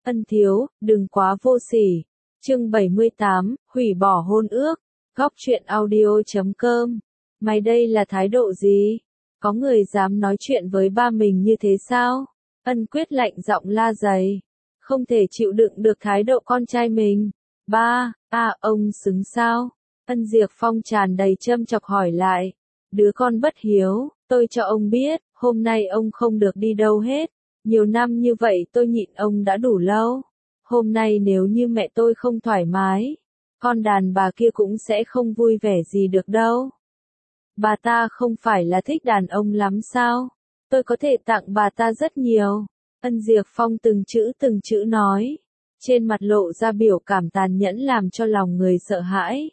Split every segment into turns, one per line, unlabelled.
Ân thiếu, đừng quá vô sỉ. Chương 78, hủy bỏ hôn ước. Góc truyện audio.com. Mày đây là thái độ gì? Có người dám nói chuyện với ba mình như thế sao? Ân Quyết lạnh giọng la dày. Không thể chịu đựng được thái độ con trai mình. Ba, ông xứng sao? Ân Diệp Phong tràn đầy châm chọc hỏi lại. Đứa con bất hiếu, tôi cho ông biết, hôm nay ông không được đi đâu hết. Nhiều năm như vậy tôi nhịn ông đã đủ lâu. Hôm nay nếu như mẹ tôi không thoải mái, con đàn bà kia cũng sẽ không vui vẻ gì được đâu. Bà ta không phải là thích đàn ông lắm sao? Tôi có thể tặng bà ta rất nhiều. Ân Diệp Phong từng chữ nói. Trên mặt lộ ra biểu cảm tàn nhẫn làm cho lòng người sợ hãi.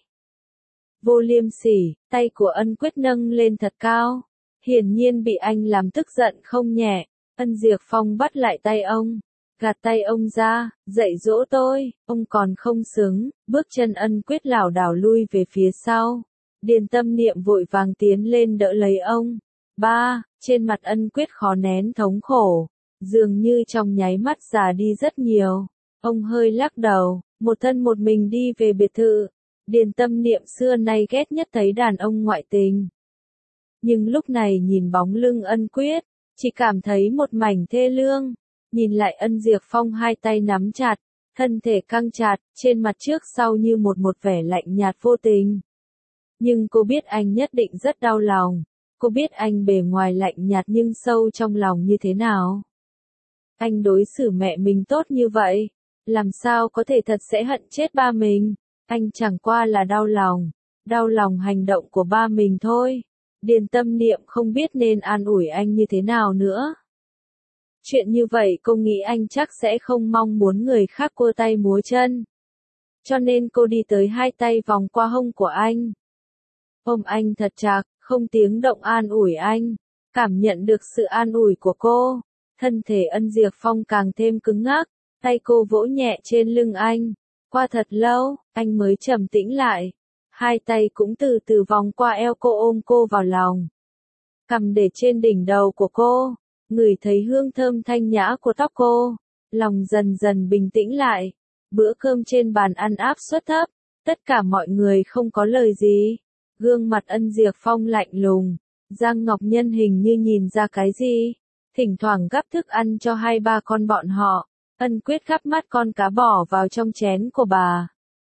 Vô liêm sỉ, tay của Ân Quyết nâng lên thật cao. Hiển nhiên bị anh làm tức giận không nhẹ. Ân Diệp Phong bắt lại tay ông. Gạt tay ông ra, dạy dỗ tôi, ông còn không xứng. Bước chân Ân Quyết lảo đảo lui về phía sau. Điền Tâm Niệm vội vàng tiến lên đỡ lấy ông. Ba, trên mặt Ân Quyết khó nén thống khổ. Dường như trong nháy mắt già đi rất nhiều. Ông hơi lắc đầu, một thân một mình đi về biệt thự. Điền Tâm Niệm xưa nay ghét nhất thấy đàn ông ngoại tình. Nhưng lúc này nhìn bóng lưng Ân Quyết, chỉ cảm thấy một mảnh thê lương. Nhìn lại Ân Diệp Phong hai tay nắm chặt, thân thể căng chặt, trên mặt trước sau như một vẻ lạnh nhạt vô tình. Nhưng cô biết anh nhất định rất đau lòng. Cô biết anh bề ngoài lạnh nhạt nhưng sâu trong lòng như thế nào. Anh đối xử mẹ mình tốt như vậy, làm sao có thể thật sẽ hận chết ba mình. Anh chẳng qua là đau lòng hành động của ba mình thôi. Điền Tâm Niệm không biết nên an ủi anh như thế nào nữa. Chuyện như vậy cô nghĩ anh chắc sẽ không mong muốn người khác cua tay múa chân. Cho nên cô đi tới hai tay vòng qua hông của anh. Ôm anh thật chặt, không tiếng động an ủi anh. Cảm nhận được sự an ủi của cô, thân thể Ân Diệp Phong càng thêm cứng ngắc, tay cô vỗ nhẹ trên lưng anh. Qua thật lâu, anh mới trầm tĩnh lại. Hai tay cũng từ từ vòng qua eo cô ôm cô vào lòng. Cầm để trên đỉnh đầu của cô, ngửi thấy hương thơm thanh nhã của tóc cô. Lòng dần dần bình tĩnh lại. Bữa cơm trên bàn ăn áp suất thấp, tất cả mọi người không có lời gì. Gương mặt Ân Diệp Phong lạnh lùng. Giang Ngọc Nhân hình như nhìn ra cái gì. Thỉnh thoảng gắp thức ăn cho hai ba con bọn họ. Ân Quyết gắp mắt con cá bỏ vào trong chén của bà.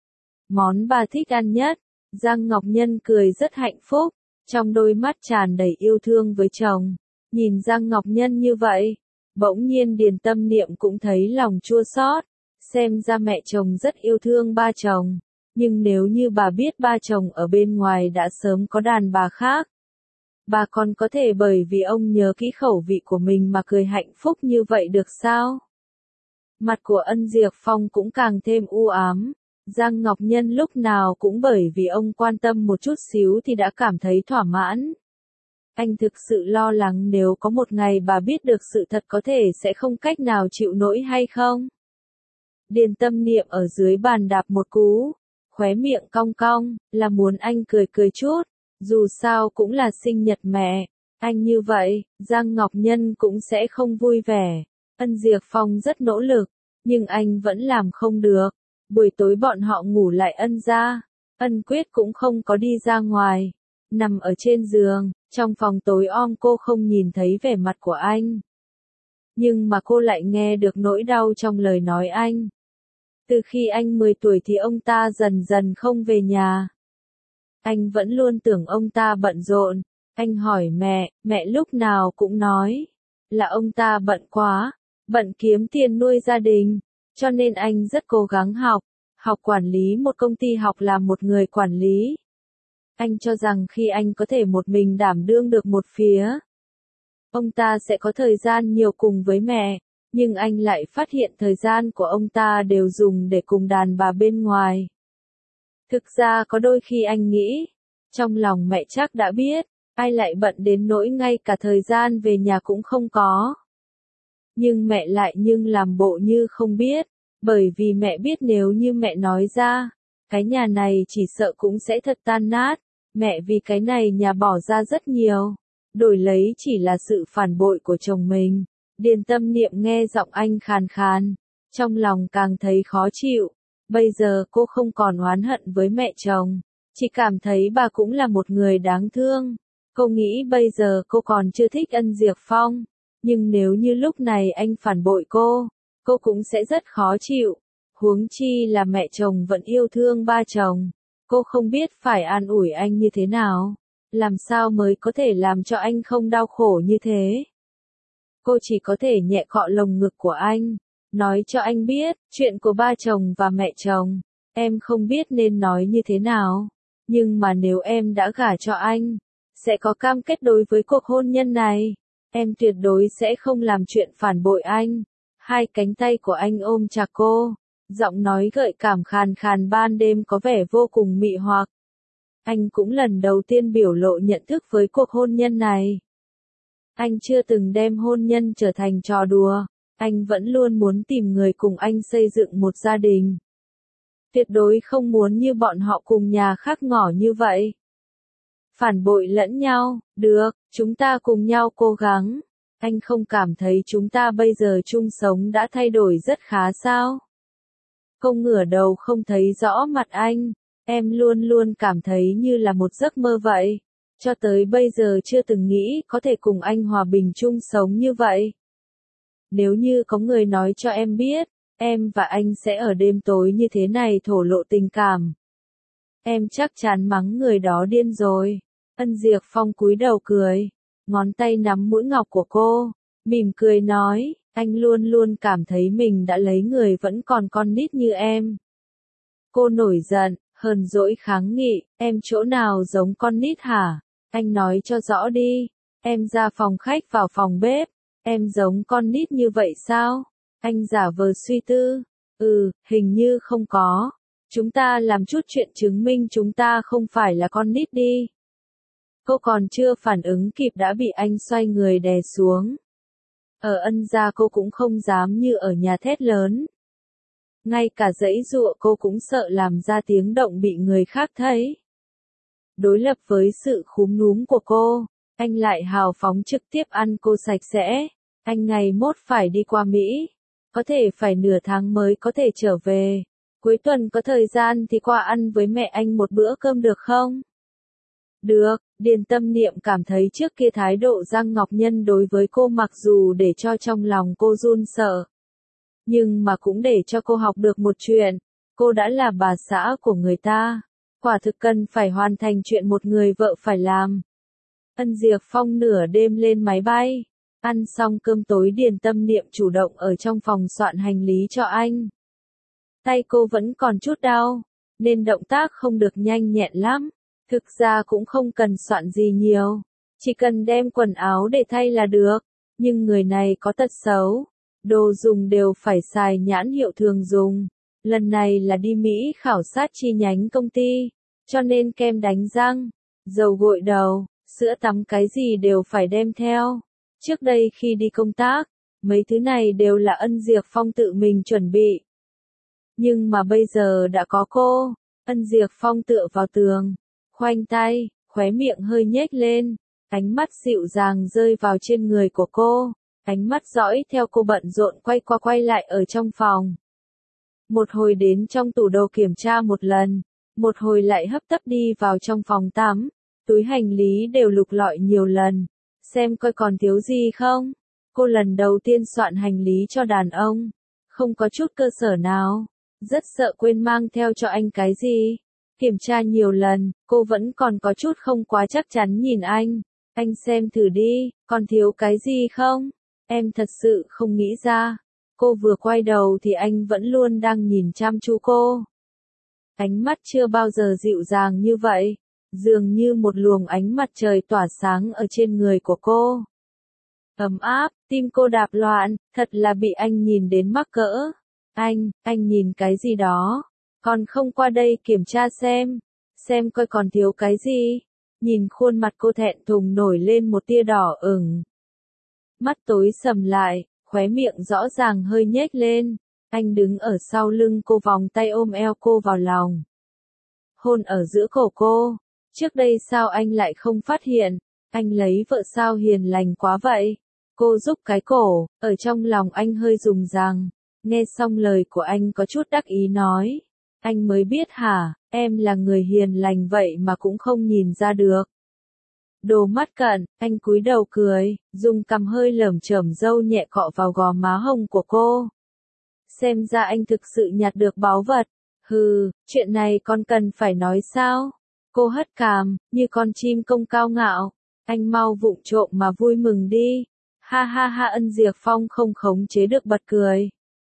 Món bà thích ăn nhất. Giang Ngọc Nhân cười rất hạnh phúc, trong đôi mắt tràn đầy yêu thương với chồng. Nhìn Giang Ngọc Nhân như vậy, bỗng nhiên Điền Tâm Niệm cũng thấy lòng chua xót. Xem ra mẹ chồng rất yêu thương ba chồng, nhưng nếu như bà biết ba chồng ở bên ngoài đã sớm có đàn bà khác, bà còn có thể bởi vì ông nhớ kỹ khẩu vị của mình mà cười hạnh phúc như vậy được sao? Mặt của Ân Diệp Phong cũng càng thêm u ám. Giang Ngọc Nhân lúc nào cũng bởi vì ông quan tâm một chút xíu thì đã cảm thấy thỏa mãn. Anh thực sự lo lắng nếu có một ngày bà biết được sự thật có thể sẽ không cách nào chịu nổi hay không? Điền Tâm Niệm ở dưới bàn đạp một cú, khóe miệng cong cong, là muốn anh cười chút, dù sao cũng là sinh nhật mẹ. Anh như vậy, Giang Ngọc Nhân cũng sẽ không vui vẻ. Ân Diệp Phong rất nỗ lực, nhưng anh vẫn làm không được. Buổi tối bọn họ ngủ lại Ân gia. Ân Quyết cũng không có đi ra ngoài. Nằm ở trên giường, trong phòng tối om cô không nhìn thấy vẻ mặt của anh. Nhưng mà cô lại nghe được nỗi đau trong lời nói anh. Từ khi anh 10 tuổi thì ông ta dần dần không về nhà. Anh vẫn luôn tưởng ông ta bận rộn. Anh hỏi mẹ lúc nào cũng nói là ông ta bận quá, bận kiếm tiền nuôi gia đình. Cho nên anh rất cố gắng học quản lý một công ty, học làm một người quản lý. Anh cho rằng khi anh có thể một mình đảm đương được một phía, ông ta sẽ có thời gian nhiều cùng với mẹ. Nhưng anh lại phát hiện thời gian của ông ta đều dùng để cùng đàn bà bên ngoài. Thực ra có đôi khi anh nghĩ, trong lòng mẹ chắc đã biết, ai lại bận đến nỗi ngay cả thời gian về nhà cũng không có. Nhưng mẹ lại làm bộ như không biết, bởi vì mẹ biết nếu như mẹ nói ra, cái nhà này chỉ sợ cũng sẽ thật tan nát. Mẹ vì cái này nhà bỏ ra rất nhiều, đổi lấy chỉ là sự phản bội của chồng mình. Điền Tâm Niệm nghe giọng anh khàn khàn. Trong lòng càng thấy khó chịu. Bây giờ cô không còn oán hận với mẹ chồng. Chỉ cảm thấy bà cũng là một người đáng thương. Cô nghĩ bây giờ cô còn chưa thích Ân Diệp Phong. Nhưng nếu như lúc này anh phản bội cô cũng sẽ rất khó chịu. Huống chi là mẹ chồng vẫn yêu thương ba chồng. Cô không biết phải an ủi anh như thế nào. Làm sao mới có thể làm cho anh không đau khổ như thế. Cô chỉ có thể nhẹ cọ lồng ngực của anh. Nói cho anh biết, chuyện của ba chồng và mẹ chồng. Em không biết nên nói như thế nào. Nhưng mà nếu em đã gả cho anh, sẽ có cam kết đối với cuộc hôn nhân này. Em tuyệt đối sẽ không làm chuyện phản bội anh. Hai cánh tay của anh ôm chặt cô. Giọng nói gợi cảm khàn khàn ban đêm có vẻ vô cùng mị hoặc. Anh cũng lần đầu tiên biểu lộ nhận thức với cuộc hôn nhân này. Anh chưa từng đem hôn nhân trở thành trò đùa. Anh vẫn luôn muốn tìm người cùng anh xây dựng một gia đình. Tuyệt đối không muốn như bọn họ cùng nhà khác ngỏ như vậy. Phản bội lẫn nhau, được, chúng ta cùng nhau cố gắng. Anh không cảm thấy chúng ta bây giờ chung sống đã thay đổi rất khá sao? Cô ngửa đầu không thấy rõ mặt anh. Em luôn luôn cảm thấy như là một giấc mơ vậy. Cho tới bây giờ chưa từng nghĩ có thể cùng anh hòa bình chung sống như vậy. Nếu như có người nói cho em biết, em và anh sẽ ở đêm tối như thế này thổ lộ tình cảm. Em chắc chắn mắng người đó điên rồi. Ân Diệp Phong cúi đầu cười, ngón tay nắm mũi ngọc của cô, mỉm cười nói, anh luôn luôn cảm thấy mình đã lấy người vẫn còn con nít như em. Cô nổi giận, hờn dỗi kháng nghị, em chỗ nào giống con nít hả? Anh nói cho rõ đi. Em ra phòng khách vào phòng bếp. Em giống con nít như vậy sao? Anh giả vờ suy tư. Hình như không có. Chúng ta làm chút chuyện chứng minh chúng ta không phải là con nít đi. Cô còn chưa phản ứng kịp đã bị anh xoay người đè xuống. Ở Ân gia cô cũng không dám như ở nhà thét lớn. Ngay cả giãy giụa cô cũng sợ làm ra tiếng động bị người khác thấy. Đối lập với sự khúm núm của cô, anh lại hào phóng trực tiếp ăn cô sạch sẽ. Anh ngày mốt phải đi qua Mỹ. Có thể phải nửa tháng mới có thể trở về. Cuối tuần có thời gian thì qua ăn với mẹ anh một bữa cơm được không? Được, Điền Tâm Niệm cảm thấy trước kia thái độ Giang Ngọc Nhân đối với cô mặc dù để cho trong lòng cô run sợ. Nhưng mà cũng để cho cô học được một chuyện. Cô đã là bà xã của người ta. Quả thực cần phải hoàn thành chuyện một người vợ phải làm. Ân Diệp Phong nửa đêm lên máy bay. Ăn xong cơm tối Điền Tâm Niệm chủ động ở trong phòng soạn hành lý cho anh. Tay cô vẫn còn chút đau, nên động tác không được nhanh nhẹn lắm. Thực ra cũng không cần soạn gì nhiều. Chỉ cần đem quần áo để thay là được. Nhưng người này có tật xấu. Đồ dùng đều phải xài nhãn hiệu thường dùng. Lần này là đi Mỹ khảo sát chi nhánh công ty. Cho nên kem đánh răng, dầu gội đầu, sữa tắm cái gì đều phải đem theo. Trước đây khi đi công tác, mấy thứ này đều là Ân Diệp Phong tự mình chuẩn bị. Nhưng mà bây giờ đã có cô. Ân Diệp Phong tựa vào tường, khoanh tay, khóe miệng hơi nhếch lên. Ánh mắt dịu dàng rơi vào trên người của cô. Ánh mắt dõi theo cô bận rộn quay qua quay lại ở trong phòng. Một hồi đến trong tủ đồ kiểm tra một lần. Một hồi lại hấp tấp đi vào trong phòng tắm. Túi hành lý đều lục lọi nhiều lần. Xem coi còn thiếu gì không. Cô lần đầu tiên soạn hành lý cho đàn ông. Không có chút cơ sở nào. Rất sợ quên mang theo cho anh cái gì. Kiểm tra nhiều lần, cô vẫn còn có chút không quá chắc chắn nhìn anh. Anh xem thử đi, còn thiếu cái gì không? Em thật sự không nghĩ ra. Cô vừa quay đầu thì anh vẫn luôn đang nhìn chăm chú cô. Ánh mắt chưa bao giờ dịu dàng như vậy. Dường như một luồng ánh mặt trời tỏa sáng ở trên người của cô. Ấm áp, tim cô đạp loạn, thật là bị anh nhìn đến mắc cỡ. Anh nhìn cái gì đó? Còn không qua đây kiểm tra xem coi còn thiếu cái gì. Nhìn khuôn mặt cô thẹn thùng nổi lên một tia đỏ ửng. Mắt tối sầm lại, khóe miệng rõ ràng hơi nhếch lên. Anh đứng ở sau lưng cô vòng tay ôm eo cô vào lòng. Hôn ở giữa cổ cô. Trước đây sao anh lại không phát hiện? Anh lấy vợ sao hiền lành quá vậy? Cô rúc cái cổ, ở trong lòng anh hơi rùng ràng. Nghe xong lời của anh có chút đắc ý nói. Anh mới biết hả, em là người hiền lành vậy mà cũng không nhìn ra được. Đồ mắt cận, anh cúi đầu cười, dùng cằm hơi lởm chởm râu nhẹ cọ vào gò má hồng của cô. Xem ra anh thực sự nhặt được báu vật. Hừ, chuyện này con cần phải nói sao? Cô hất cằm, như con chim công cao ngạo. Anh mau vụng trộm mà vui mừng đi. Ha ha ha, Ân Diệp Phong không khống chế được bật cười.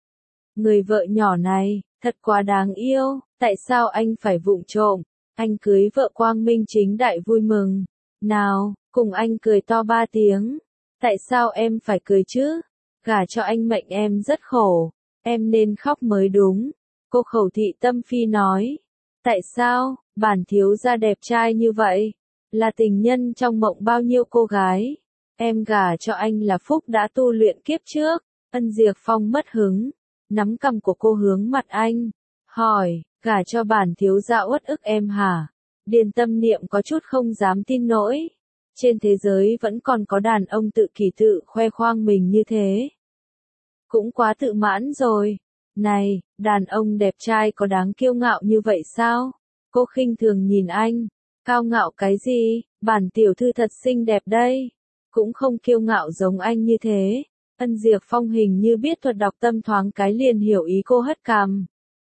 Người vợ nhỏ này, thật quá đáng yêu, tại sao anh phải vụng trộm? Anh cưới vợ quang minh chính đại vui mừng. Nào, cùng anh cười to 3 tiếng. Tại sao em phải cười chứ? Gả cho anh mệnh em rất khổ. Em nên khóc mới đúng. Cô Khẩu Thị Tâm Phi nói. Tại sao, bản thiếu gia đẹp trai như vậy? Là tình nhân trong mộng bao nhiêu cô gái. Em gả cho anh là phúc đã tu luyện kiếp trước. Ân Diệp Phong mất hứng. Nắm cằm của cô hướng mặt anh. Hỏi, gả cho bản thiếu gia uất ức em hả? Điền Tâm Niệm có chút không dám tin nổi. Trên thế giới vẫn còn có đàn ông tự kỷ tự khoe khoang mình như thế. Cũng quá tự mãn rồi. Này, đàn ông đẹp trai có đáng kiêu ngạo như vậy sao? Cô khinh thường nhìn anh. Cao ngạo cái gì? Bản tiểu thư thật xinh đẹp đây. Cũng không kiêu ngạo giống anh như thế. Ân Diệp Phong hình như biết thuật đọc tâm thoáng cái liền hiểu ý cô hất cằm.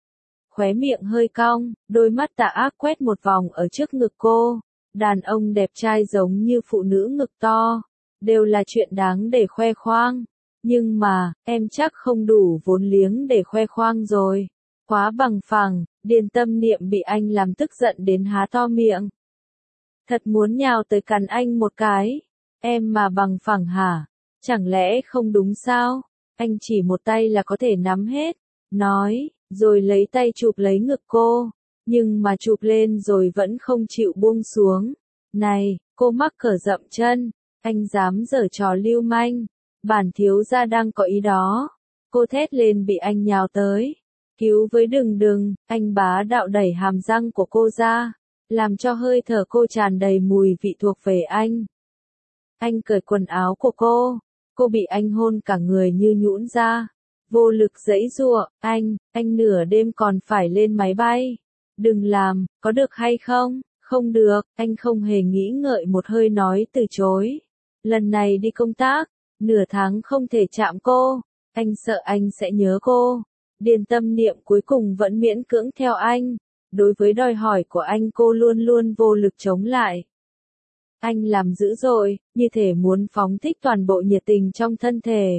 Khóe miệng hơi cong, đôi mắt tà ác quét một vòng ở trước ngực cô. Đàn ông đẹp trai giống như phụ nữ ngực to. Đều là chuyện đáng để khoe khoang. Nhưng mà, em chắc không đủ vốn liếng để khoe khoang rồi. Quá bằng phẳng, Điền Tâm Niệm bị anh làm tức giận đến há to miệng. Thật muốn nhào tới cắn anh một cái. Em mà bằng phẳng hả? Chẳng lẽ không đúng sao? Anh chỉ một tay là có thể nắm hết. Nói, rồi lấy tay chụp lấy ngực cô. Nhưng mà chụp lên rồi vẫn không chịu buông xuống. Này, cô mắc cỡ dậm chân. Anh dám giở trò lưu manh. Bản thiếu gia đang có ý đó. Cô thét lên bị anh nhào tới. Cứu với đừng, anh bá đạo đẩy hàm răng của cô ra. Làm cho hơi thở cô tràn đầy mùi vị thuộc về anh. Anh cởi quần áo của cô bị anh hôn cả người như nhũn ra. Vô lực giãy giụa, anh nửa đêm còn phải lên máy bay. Đừng làm, có được hay không? Không được, anh không hề nghĩ ngợi một hơi nói từ chối. Lần này đi công tác, nửa tháng không thể chạm cô. Anh sợ anh sẽ nhớ cô. Điền Tâm Niệm cuối cùng vẫn miễn cưỡng theo anh. Đối với đòi hỏi của anh cô luôn luôn vô lực chống lại. Anh làm dữ dội, như thể muốn phóng thích toàn bộ nhiệt tình trong thân thể.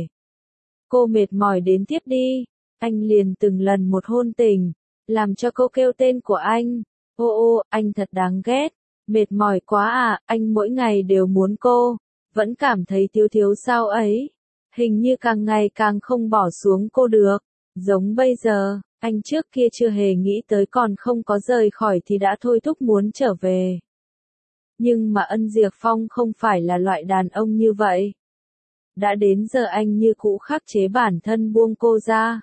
Cô mệt mỏi đến tiếp đi. Anh liền từng lần một hôn tình, làm cho cô kêu tên của anh. Ô, anh thật đáng ghét. Mệt mỏi quá à, anh mỗi ngày đều muốn cô. Vẫn cảm thấy thiếu sao ấy. Hình như càng ngày càng không bỏ xuống cô được. Giống bây giờ, anh trước kia chưa hề nghĩ tới còn không có rời khỏi thì đã thôi thúc muốn trở về. Nhưng mà Ân Diệp Phong không phải là loại đàn ông như vậy. Đã đến giờ anh như cũ khắc chế bản thân buông cô ra.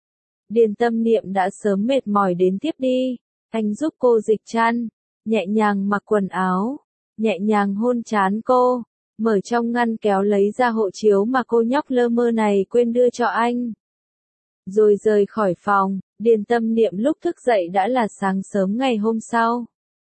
Điền Tâm Niệm đã sớm mệt mỏi đến tiếp đi. Anh giúp cô dịch chăn, nhẹ nhàng mặc quần áo, nhẹ nhàng hôn trán cô, mở trong ngăn kéo lấy ra hộ chiếu mà cô nhóc lơ mơ này quên đưa cho anh. Rồi rời khỏi phòng, Điền Tâm Niệm lúc thức dậy đã là sáng sớm ngày hôm sau.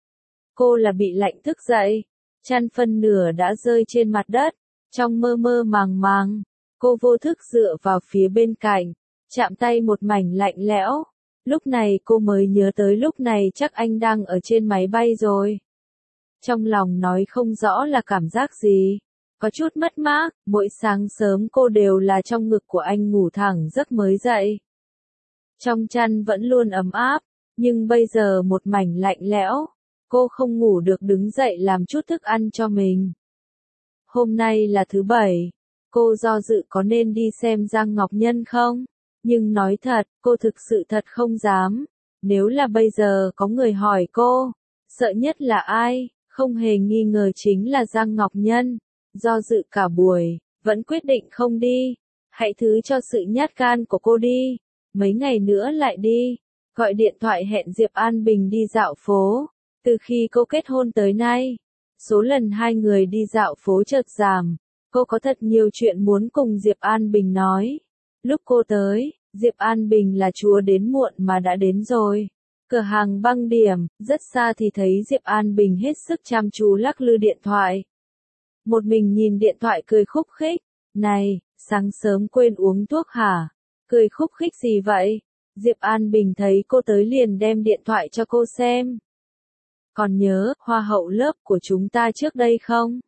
Cô là bị lạnh thức dậy, chăn phân nửa đã rơi trên mặt đất, trong mơ mơ màng màng, cô vô thức dựa vào phía bên cạnh, chạm tay một mảnh lạnh lẽo. Lúc này cô mới nhớ tới lúc này chắc anh đang ở trên máy bay rồi. Trong lòng nói không rõ là cảm giác gì, có chút mất mát, mỗi sáng sớm cô đều là trong ngực của anh ngủ thẳng giấc mới dậy. Trong chăn vẫn luôn ấm áp, nhưng bây giờ một mảnh lạnh lẽo, cô không ngủ được đứng dậy làm chút thức ăn cho mình. Hôm nay là thứ Bảy, cô do dự có nên đi xem Giang Ngọc Nhân không? Nhưng nói thật, cô thực sự thật không dám. Nếu là bây giờ có người hỏi cô, sợ nhất là ai, không hề nghi ngờ chính là Giang Ngọc Nhân. Do dự cả buổi, vẫn quyết định không đi. Hãy thứ cho sự nhát gan của cô đi. Mấy ngày nữa lại đi. Gọi điện thoại hẹn Diệp An Bình đi dạo phố. Từ khi cô kết hôn tới nay, số lần hai người đi dạo phố chợt giảm. Cô có thật nhiều chuyện muốn cùng Diệp An Bình nói. Lúc cô tới, Diệp An Bình là chúa đến muộn mà đã đến rồi. Cửa hàng băng điểm, rất xa thì thấy Diệp An Bình hết sức chăm chú lắc lư điện thoại. Một mình nhìn điện thoại cười khúc khích. Này, sáng sớm quên uống thuốc hả? Cười khúc khích gì vậy? Diệp An Bình thấy cô tới liền đem điện thoại cho cô xem. Còn nhớ, hoa hậu lớp của chúng ta trước đây không?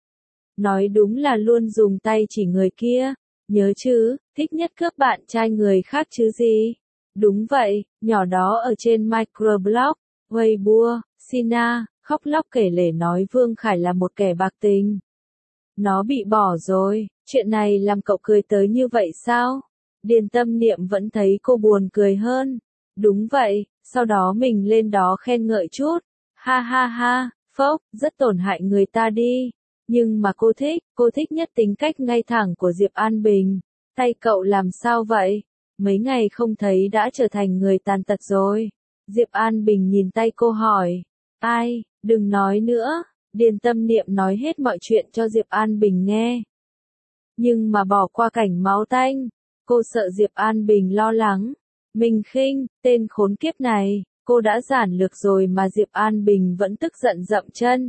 Nói đúng là luôn dùng tay chỉ người kia. Nhớ chứ, thích nhất cướp bạn trai người khác chứ gì? Đúng vậy, nhỏ đó ở trên microblog, Weibo, Sina, khóc lóc kể lể nói Vương Khải là một kẻ bạc tình. Nó bị bỏ rồi, chuyện này làm cậu cười tới như vậy sao? Điền Tâm Niệm vẫn thấy cô buồn cười hơn. Đúng vậy, sau đó mình lên đó khen ngợi chút. Ha ha ha, phốc, rất tổn hại người ta đi. Nhưng mà cô thích nhất tính cách ngay thẳng của Diệp An Bình. Tay cậu làm sao vậy? Mấy ngày không thấy đã trở thành người tàn tật rồi. Diệp An Bình nhìn tay cô hỏi. Ai, đừng nói nữa. Điền Tâm Niệm nói hết mọi chuyện cho Diệp An Bình nghe. Nhưng mà bỏ qua cảnh máu tanh. Cô sợ Diệp An Bình lo lắng. Mình khinh, tên khốn kiếp này, cô đã giản lược rồi mà Diệp An Bình vẫn tức giận dậm chân.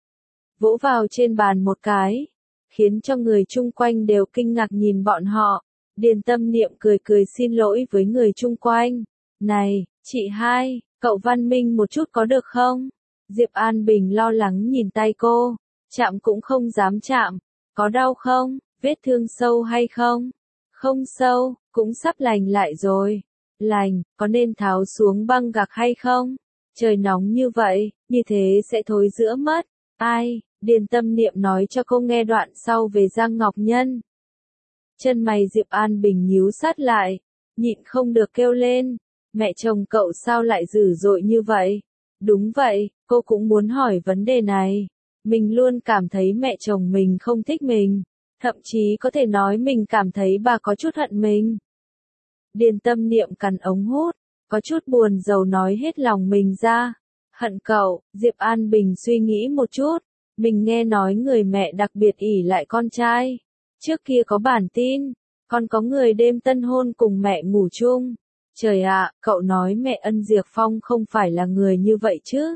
Vỗ vào trên bàn một cái, khiến cho người chung quanh đều kinh ngạc nhìn bọn họ. Điền Tâm Niệm cười cười xin lỗi với người chung quanh. Này, chị hai, cậu văn minh một chút có được không? Diệp An Bình lo lắng nhìn tay cô, chạm cũng không dám chạm. Có đau không? Vết thương sâu hay không? Không sâu, cũng sắp lành lại rồi. Lành, có nên tháo xuống băng gạc hay không? Trời nóng như vậy, như thế sẽ thối rữa mất. Ai? Điền Tâm Niệm nói cho cô nghe đoạn sau về Giang Ngọc Nhân. Chân mày Diệp An Bình nhíu sát lại, nhịn không được kêu lên. Mẹ chồng cậu sao lại dữ dội như vậy? Đúng vậy, cô cũng muốn hỏi vấn đề này. Mình luôn cảm thấy mẹ chồng mình không thích mình. Thậm chí có thể nói mình cảm thấy bà có chút hận mình. Điền Tâm Niệm cắn ống hút, có chút buồn rầu nói hết lòng mình ra. Hận cậu, Diệp An Bình suy nghĩ một chút. Mình nghe nói người mẹ đặc biệt ỷ lại con trai. Trước kia có bản tin, còn có người đêm tân hôn cùng mẹ ngủ chung. Trời ạ, cậu nói mẹ Ân Diệp Phong không phải là người như vậy chứ?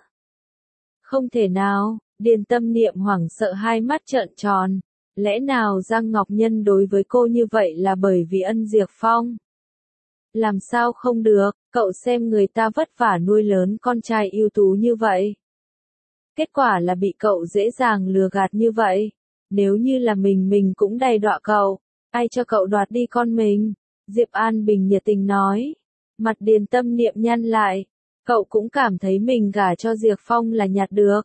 Không thể nào, Điền Tâm Niệm hoảng sợ hai mắt trợn tròn. Lẽ nào Giang Ngọc Nhân đối với cô như vậy là bởi vì Ân Diệp Phong? Làm sao không được, cậu xem người ta vất vả nuôi lớn con trai ưu tú như vậy. Kết quả là bị cậu dễ dàng lừa gạt như vậy. Nếu như là mình cũng đầy đọa cậu. Ai cho cậu đoạt đi con mình? Diệp An Bình nhiệt tình nói. Mặt Điền Tâm Niệm nhăn lại. Cậu cũng cảm thấy mình gả cho Diệp Phong là nhặt được.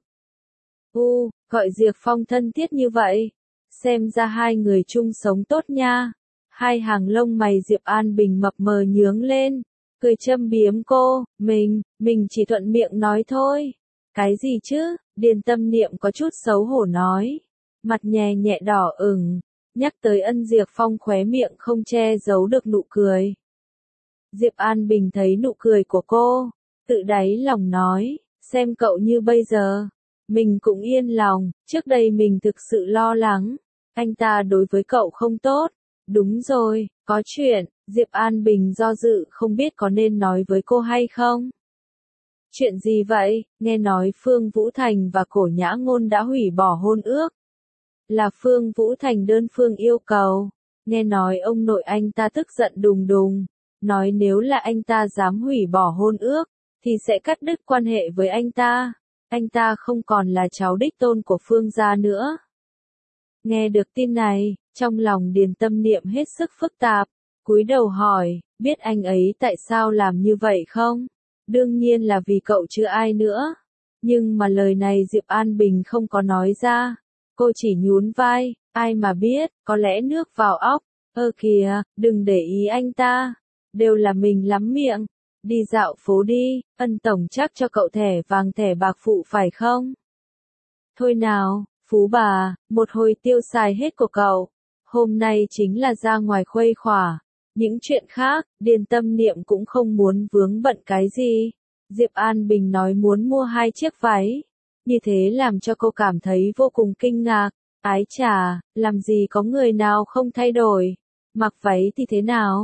Gọi Diệp Phong thân thiết như vậy. Xem ra hai người chung sống tốt nha. Hai hàng lông mày Diệp An Bình mập mờ nhướng lên. Cười châm biếm cô. Mình chỉ thuận miệng nói thôi. Cái gì chứ? Điền Tâm Niệm có chút xấu hổ nói. Mặt nhè nhẹ đỏ ửng. Nhắc tới Ân Diệp Phong khóe miệng không che giấu được nụ cười. Diệp An Bình thấy nụ cười của cô. Tự đáy lòng nói. Xem cậu như bây giờ. Mình cũng yên lòng. Trước đây mình thực sự lo lắng. Anh ta đối với cậu không tốt. Đúng rồi, có chuyện. Diệp An Bình do dự không biết có nên nói với cô hay không. Chuyện gì vậy? Nghe nói Phương Vũ Thành và Cổ Nhã Ngôn đã hủy bỏ hôn ước. Là Phương Vũ Thành đơn phương yêu cầu. Nghe nói ông nội anh ta tức giận đùng đùng. Nói nếu là anh ta dám hủy bỏ hôn ước, thì sẽ cắt đứt quan hệ với anh ta. Anh ta không còn là cháu đích tôn của Phương gia nữa. Nghe được tin này, trong lòng Điền Tâm Niệm hết sức phức tạp. Cúi đầu hỏi, biết anh ấy tại sao làm như vậy không? Đương nhiên là vì cậu chứ ai nữa. Nhưng mà lời này Diệp An Bình không có nói ra. Cô chỉ nhún vai, ai mà biết, có lẽ nước vào óc. Kìa, đừng để ý anh ta. Đều là mình lắm miệng. Đi dạo phố đi, Ân tổng chắc cho cậu thẻ vàng thẻ bạc phụ phải không? Thôi nào, phú bà, một hồi tiêu xài hết của cậu. Hôm nay chính là ra ngoài khuây khỏa. Những chuyện khác, Điền Tâm Niệm cũng không muốn vướng bận cái gì. Diệp An Bình nói muốn mua 2 chiếc váy. Như thế làm cho cô cảm thấy vô cùng kinh ngạc. Ái chà, làm gì có người nào không thay đổi. Mặc váy thì thế nào?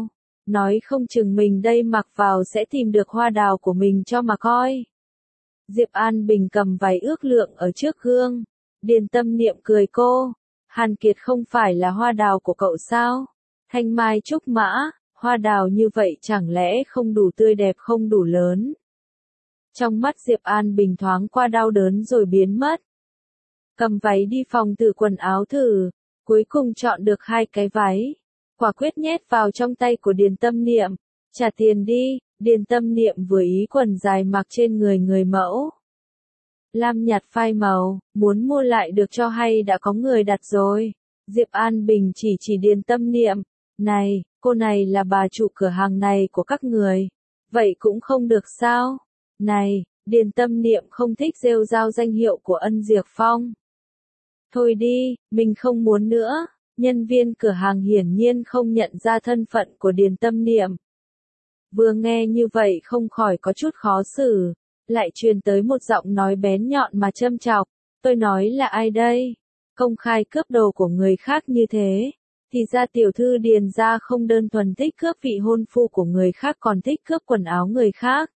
nói không chừng mình đây mặc vào sẽ tìm được hoa đào của mình cho mà coi. Diệp An Bình cầm váy ước lượng ở trước gương. Điền Tâm Niệm cười cô. Hàn Kiệt không phải là hoa đào của cậu sao? Thanh mai trúc mã, hoa đào như vậy chẳng lẽ không đủ tươi đẹp không đủ lớn? Trong mắt Diệp An Bình thoáng qua đau đớn rồi biến mất. Cầm váy đi phòng thử quần áo thử, cuối cùng chọn được 2 cái váy. Quả quyết nhét vào trong tay của Điền Tâm Niệm. Trả tiền đi, Điền Tâm Niệm vừa ý quần dài mặc trên người người mẫu. Lam nhạt phai màu, muốn mua lại được cho hay đã có người đặt rồi. Diệp An Bình chỉ Điền Tâm Niệm. Này, cô này là bà chủ cửa hàng này của các người. Vậy cũng không được sao? Này, Điền Tâm Niệm không thích rêu rao danh hiệu của Ân Diệp Phong. Thôi đi, mình không muốn nữa. Nhân viên cửa hàng hiển nhiên không nhận ra thân phận của Điền Tâm Niệm. Vừa nghe như vậy không khỏi có chút khó xử, lại truyền tới một giọng nói bén nhọn mà châm chọc. Tôi nói là ai đây? Công khai cướp đồ của người khác như thế, thì ra tiểu thư Điền gia không đơn thuần thích cướp vị hôn phu của người khác còn thích cướp quần áo người khác.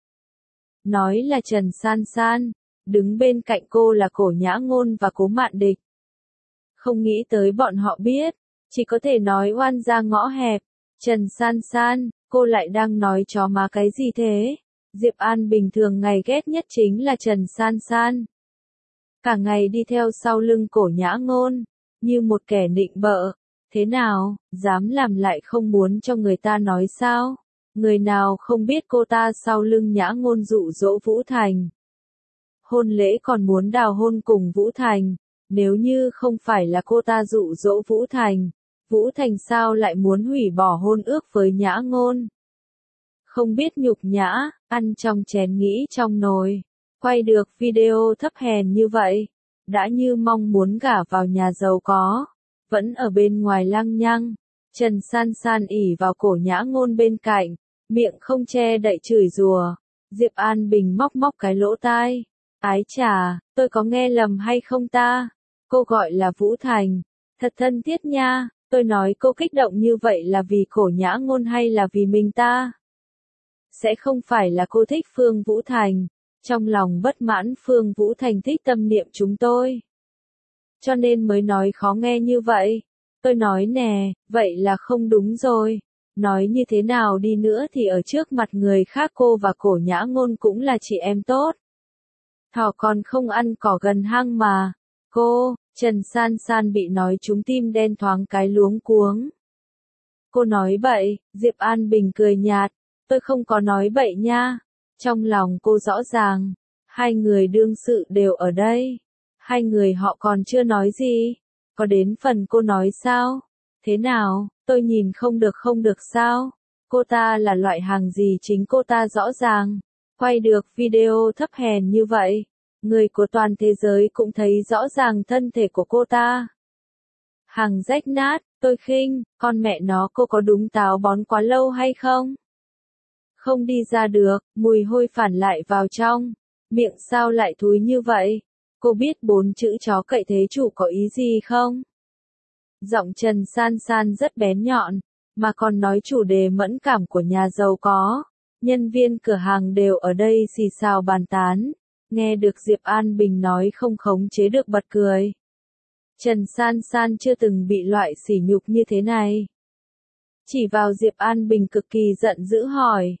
Nói là Trần San San, đứng bên cạnh cô là Cổ Nhã Ngôn và Cố Mạn Địch. Không nghĩ tới bọn họ biết, chỉ có thể nói oan ra ngõ hẹp. Trần San San, cô lại đang nói chó má cái gì thế? Diệp An bình thường ngày ghét nhất chính là Trần San San. Cả ngày đi theo sau lưng Cổ Nhã Ngôn, như một kẻ nịnh bợ. Thế nào, dám làm lại không muốn cho người ta nói sao? Người nào không biết cô ta sau lưng Nhã Ngôn dụ dỗ Vũ Thành. Hôn lễ còn muốn đào hôn cùng Vũ Thành. Nếu như không phải là cô ta dụ dỗ Vũ Thành, Vũ Thành sao lại muốn hủy bỏ hôn ước với Nhã Ngôn? Không biết nhục nhã, ăn trong chén nghĩ trong nồi. Quay được video thấp hèn như vậy, đã như mong muốn gả vào nhà giàu có, vẫn ở bên ngoài lăng nhăng. Trần San San ỉ vào Cổ Nhã Ngôn bên cạnh, miệng không che đậy chửi rủa. Diệp An Bình móc cái lỗ tai. Ái chà, tôi có nghe lầm hay không ta? Cô gọi là Vũ Thành. Thật thân thiết nha, tôi nói cô kích động như vậy là vì Cổ Nhã Ngôn hay là vì mình ta? Sẽ không phải là cô thích Phương Vũ Thành. Trong lòng bất mãn Phương Vũ Thành thích Tâm Niệm chúng tôi. Cho nên mới nói khó nghe như vậy. Tôi nói nè, vậy là không đúng rồi. Nói như thế nào đi nữa thì ở trước mặt người khác cô và Cổ Nhã Ngôn cũng là chị em tốt. Thỏ còn không ăn cỏ gần hang mà. Cô, Trần San San bị nói trúng tim đen thoáng cái luống cuống. Cô nói bậy, Diệp An Bình cười nhạt. Tôi không có nói bậy nha. Trong lòng cô rõ ràng, 2 người đương sự đều ở đây. 2 người họ còn chưa nói gì. Có đến phần cô nói sao? Thế nào, tôi nhìn không được sao? Cô ta là loại hàng gì chính cô ta rõ ràng. Quay được video thấp hèn như vậy, người của toàn thế giới cũng thấy rõ ràng thân thể của cô ta. Hàng rách nát, tôi khinh, con mẹ nó cô có đúng táo bón quá lâu hay không? Không đi ra được, mùi hôi phản lại vào trong, miệng sao lại thúi như vậy? Cô biết 4 chữ chó cậy thế chủ có ý gì không? Giọng Trần San San rất bén nhọn, mà còn nói chủ đề mẫn cảm của nhà giàu có. Nhân viên cửa hàng đều ở đây xì xào bàn tán. Nghe được Diệp An Bình nói không khống chế được bật cười. Trần San San chưa từng bị loại sỉ nhục như thế này. Chỉ vào Diệp An Bình cực kỳ giận dữ hỏi.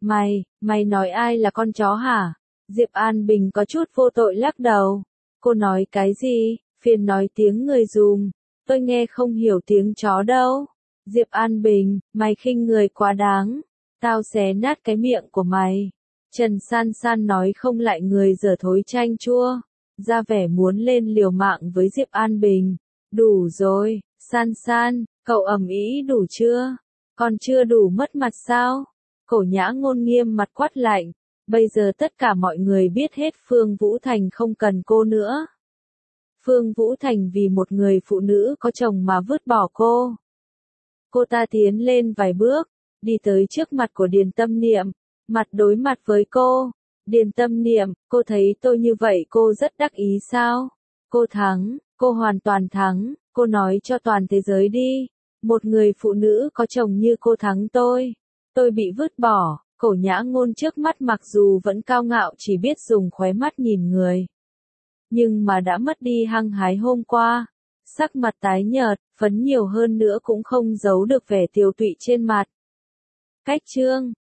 Mày nói ai là con chó hả? Diệp An Bình có chút vô tội lắc đầu. Cô nói cái gì? Phiền nói tiếng người dùm. Tôi nghe không hiểu tiếng chó đâu. Diệp An Bình, mày khinh người quá đáng. Tao xé nát cái miệng của mày. Trần San San nói không lại người dở thối chanh chua. Ra vẻ muốn lên liều mạng với Diệp An Bình. Đủ rồi, San San, cậu ầm ĩ đủ chưa? Còn chưa đủ mất mặt sao? Cổ Nhã Ngôn nghiêm mặt quát lạnh. Bây giờ tất cả mọi người biết hết Phương Vũ Thành không cần cô nữa. Phương Vũ Thành vì một người phụ nữ có chồng mà vứt bỏ cô. Cô ta tiến lên vài bước, đi tới trước mặt của Điền Tâm Niệm, mặt đối mặt với cô. Điền Tâm Niệm, cô thấy tôi như vậy cô rất đắc ý sao? Cô thắng, cô hoàn toàn thắng, cô nói cho toàn thế giới đi. Một người phụ nữ có chồng như cô thắng tôi. Tôi bị vứt bỏ, Cổ Nhã Ngôn trước mắt mặc dù vẫn cao ngạo chỉ biết dùng khóe mắt nhìn người. Nhưng mà đã mất đi hăng hái hôm qua. Sắc mặt tái nhợt, phấn nhiều hơn nữa cũng không giấu được vẻ tiều tụy trên mặt. Cách chương